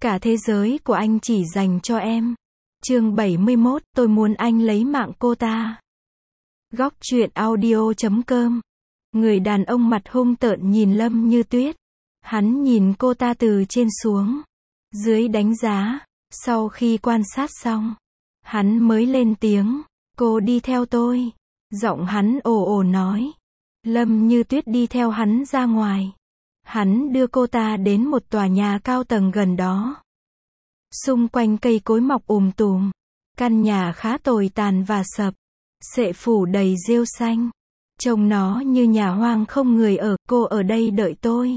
Cả thế giới của anh chỉ dành cho em. Chương 71, tôi muốn anh lấy mạng cô ta. Góc truyện audio.com. Người đàn ông mặt hung tợn nhìn Lâm Như Tuyết. Hắn nhìn cô ta từ trên xuống, dưới đánh giá. Sau khi quan sát xong, hắn mới lên tiếng, cô đi theo tôi. Giọng hắn ồ ồ nói. Lâm Như Tuyết đi theo hắn ra ngoài. Hắn đưa cô ta đến một tòa nhà cao tầng gần đó. Xung quanh cây cối mọc tùm. Căn nhà khá tồi tàn và sập, sệ phủ đầy rêu xanh. Trông nó như nhà hoang không người ở. Cô ở đây đợi tôi.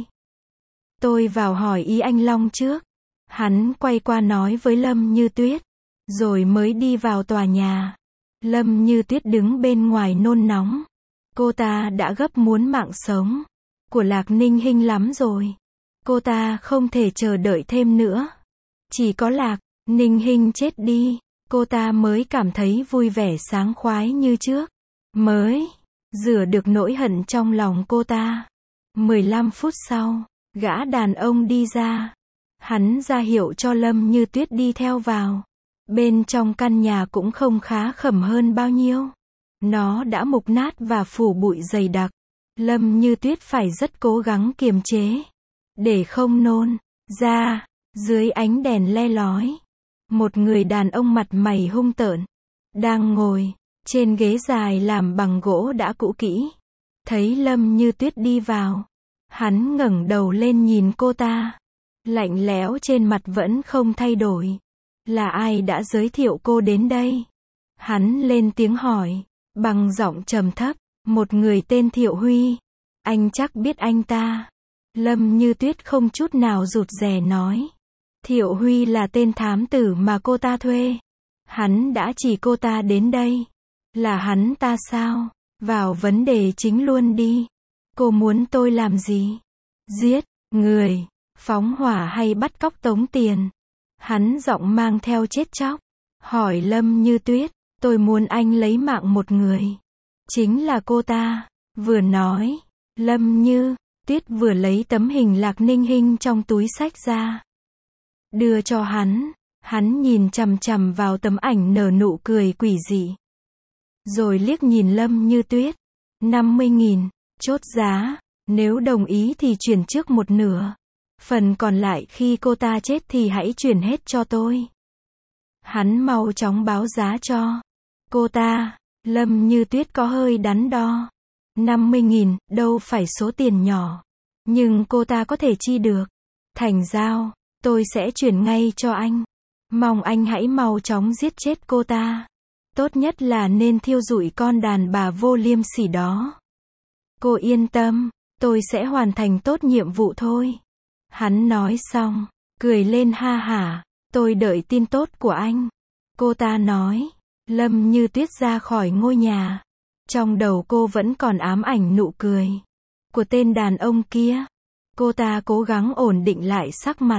Tôi vào hỏi ý anh Long trước. Hắn quay qua nói với Lâm Như Tuyết, rồi mới đi vào tòa nhà. Lâm Như Tuyết đứng bên ngoài nôn nóng. Cô ta đã gấp muốn mạng sống của Lạc Ninh Hinh lắm rồi. Cô ta không thể chờ đợi thêm nữa. Chỉ có Lạc Ninh Hinh chết đi, cô ta mới cảm thấy vui vẻ sảng khoái như trước. Mới rửa được nỗi hận trong lòng cô ta. 15 phút sau, gã đàn ông đi ra. Hắn ra hiệu cho Lâm Như Tuyết đi theo vào. Bên trong căn nhà cũng không khá khẩm hơn bao nhiêu. Nó đã mục nát và phủ bụi dày đặc. Lâm Như Tuyết phải rất cố gắng kiềm chế để không nôn ra. Dưới ánh đèn le lói, một người đàn ông mặt mày hung tợn đang ngồi trên ghế dài làm bằng gỗ đã cũ kỹ. Thấy Lâm Như Tuyết đi vào, hắn ngẩng đầu lên nhìn cô ta. Lạnh lẽo trên mặt vẫn không thay đổi. Là ai đã giới thiệu cô đến đây? Hắn lên tiếng hỏi, bằng giọng trầm thấp. Một người tên Thiệu Huy. Anh chắc biết anh ta. Lâm Như Tuyết không chút nào rụt rè nói. Thiệu Huy là tên thám tử mà cô ta thuê. Hắn đã chỉ cô ta đến đây. Là hắn ta sao? Vào vấn đề chính luôn đi. Cô muốn tôi làm gì? Giết người, phóng hỏa hay bắt cóc tống tiền? Hắn giọng mang theo chết chóc. Hỏi Lâm Như Tuyết, tôi muốn anh lấy mạng một người. Chính là cô ta. Vừa nói, Lâm Như Tuyết vừa lấy tấm hình Lạc Ninh Hinh trong túi xách ra. Đưa cho hắn. Hắn nhìn chằm chằm vào tấm ảnh nở nụ cười quỷ dị. Rồi liếc nhìn Lâm Như Tuyết. 50.000, chốt giá. Nếu đồng ý thì chuyển trước một nửa. Phần còn lại khi cô ta chết thì hãy chuyển hết cho tôi. Hắn mau chóng báo giá cho cô ta. Lâm Như Tuyết có hơi đắn đo. 50.000, đâu phải số tiền nhỏ. Nhưng cô ta có thể chi được. Thành giao, tôi sẽ chuyển ngay cho anh. Mong anh hãy mau chóng giết chết cô ta. Tốt nhất là nên thiêu rụi con đàn bà vô liêm sỉ đó. Cô yên tâm, tôi sẽ hoàn thành tốt nhiệm vụ thôi. Hắn nói xong, cười lên ha hả. Tôi đợi tin tốt của anh. Cô ta nói. Lâm Như Tuyết ra khỏi ngôi nhà. Trong đầu cô vẫn còn ám ảnh nụ cười của tên đàn ông kia. Cô ta cố gắng ổn định lại sắc mặt.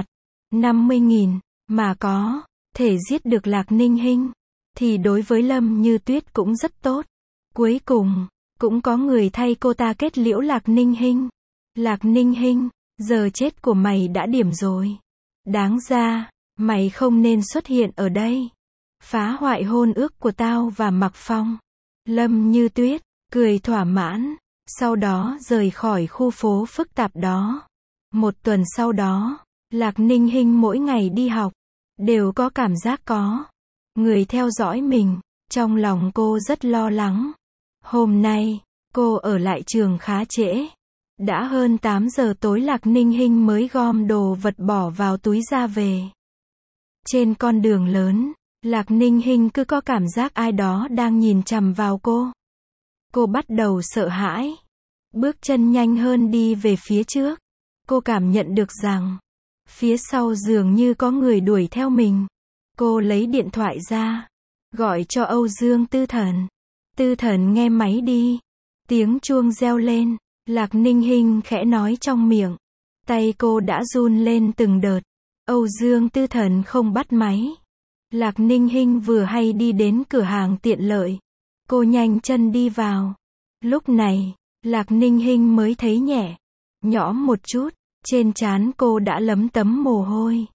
50.000, mà có thể giết được Lạc Ninh Hinh, thì đối với Lâm Như Tuyết cũng rất tốt. Cuối cùng, cũng có người thay cô ta kết liễu Lạc Ninh Hinh. Lạc Ninh Hinh, giờ chết của mày đã điểm rồi. Đáng ra, mày không nên xuất hiện ở đây. Phá hoại hôn ước của tao và Mặc Phong. Lâm Như Tuyết cười thỏa mãn, sau đó rời khỏi khu phố phức tạp đó. Một tuần sau đó, Lạc Ninh Hinh mỗi ngày đi học, đều có cảm giác có người theo dõi mình. Trong lòng cô rất lo lắng. Hôm nay, cô ở lại trường khá trễ. Đã hơn 8 giờ tối Lạc Ninh Hinh mới gom đồ vật bỏ vào túi ra về. Trên con đường lớn, Lạc Ninh Hinh cứ có cảm giác ai đó đang nhìn chằm vào cô. Cô bắt đầu sợ hãi. Bước chân nhanh hơn đi về phía trước. Cô cảm nhận được rằng, phía sau dường như có người đuổi theo mình. Cô lấy điện thoại ra, gọi cho Âu Dương Tư Thần. Tư Thần nghe máy đi. Tiếng chuông reo lên. Lạc Ninh Hinh khẽ nói trong miệng. Tay cô đã run lên từng đợt. Âu Dương Tư Thần không bắt máy. Lạc Ninh Hinh vừa hay đi đến cửa hàng tiện lợi. Cô nhanh chân đi vào. Lúc này, Lạc Ninh Hinh mới thấy nhẹ nhõm một chút. Trên trán cô đã lấm tấm mồ hôi.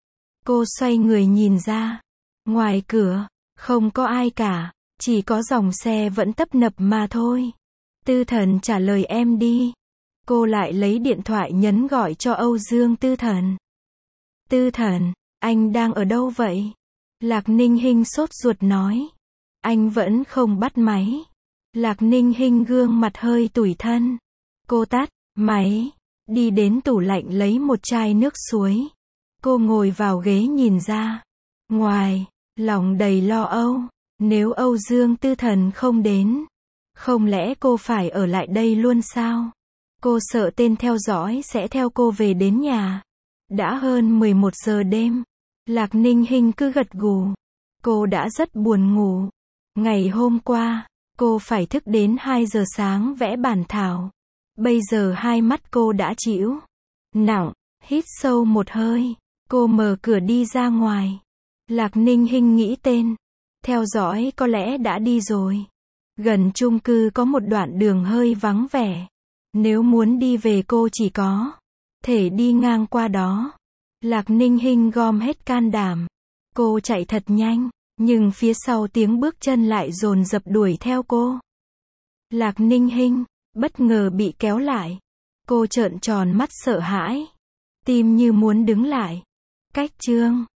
Cô xoay người nhìn ra. Ngoài cửa, không có ai cả, chỉ có dòng xe vẫn tấp nập mà thôi. Tư Thần trả lời em đi. Cô lại lấy điện thoại nhấn gọi cho Âu Dương Tư Thần. Tư Thần, anh đang ở đâu vậy? Lạc Ninh Hinh sốt ruột nói. Anh vẫn không bắt máy. Lạc Ninh Hinh gương mặt hơi tủi thân. Cô tắt máy, đi đến tủ lạnh lấy một chai nước suối. Cô ngồi vào ghế nhìn ra. Ngoài, lòng đầy lo âu. Nếu Âu Dương Tư Thần không đến, không lẽ cô phải ở lại đây luôn sao? Cô sợ tên theo dõi sẽ theo cô về đến nhà. Đã hơn 11 giờ đêm. Lạc Ninh Hinh cứ gật gù. Cô đã rất buồn ngủ. Ngày hôm qua, cô phải thức đến 2 giờ sáng vẽ bản thảo. Bây giờ hai mắt cô đã chịu nặng, hít sâu một hơi. Cô mở cửa đi ra ngoài. Lạc Ninh Hinh nghĩ tên theo dõi có lẽ đã đi rồi. Gần chung cư có một đoạn đường hơi vắng vẻ. Nếu muốn đi về cô chỉ có thể đi ngang qua đó. Lạc Ninh Hinh gom hết can đảm. Cô chạy thật nhanh, nhưng phía sau tiếng bước chân lại dồn dập đuổi theo cô. Lạc Ninh Hinh bất ngờ bị kéo lại. Cô trợn tròn mắt sợ hãi. Tim như muốn đứng lại. Cách chương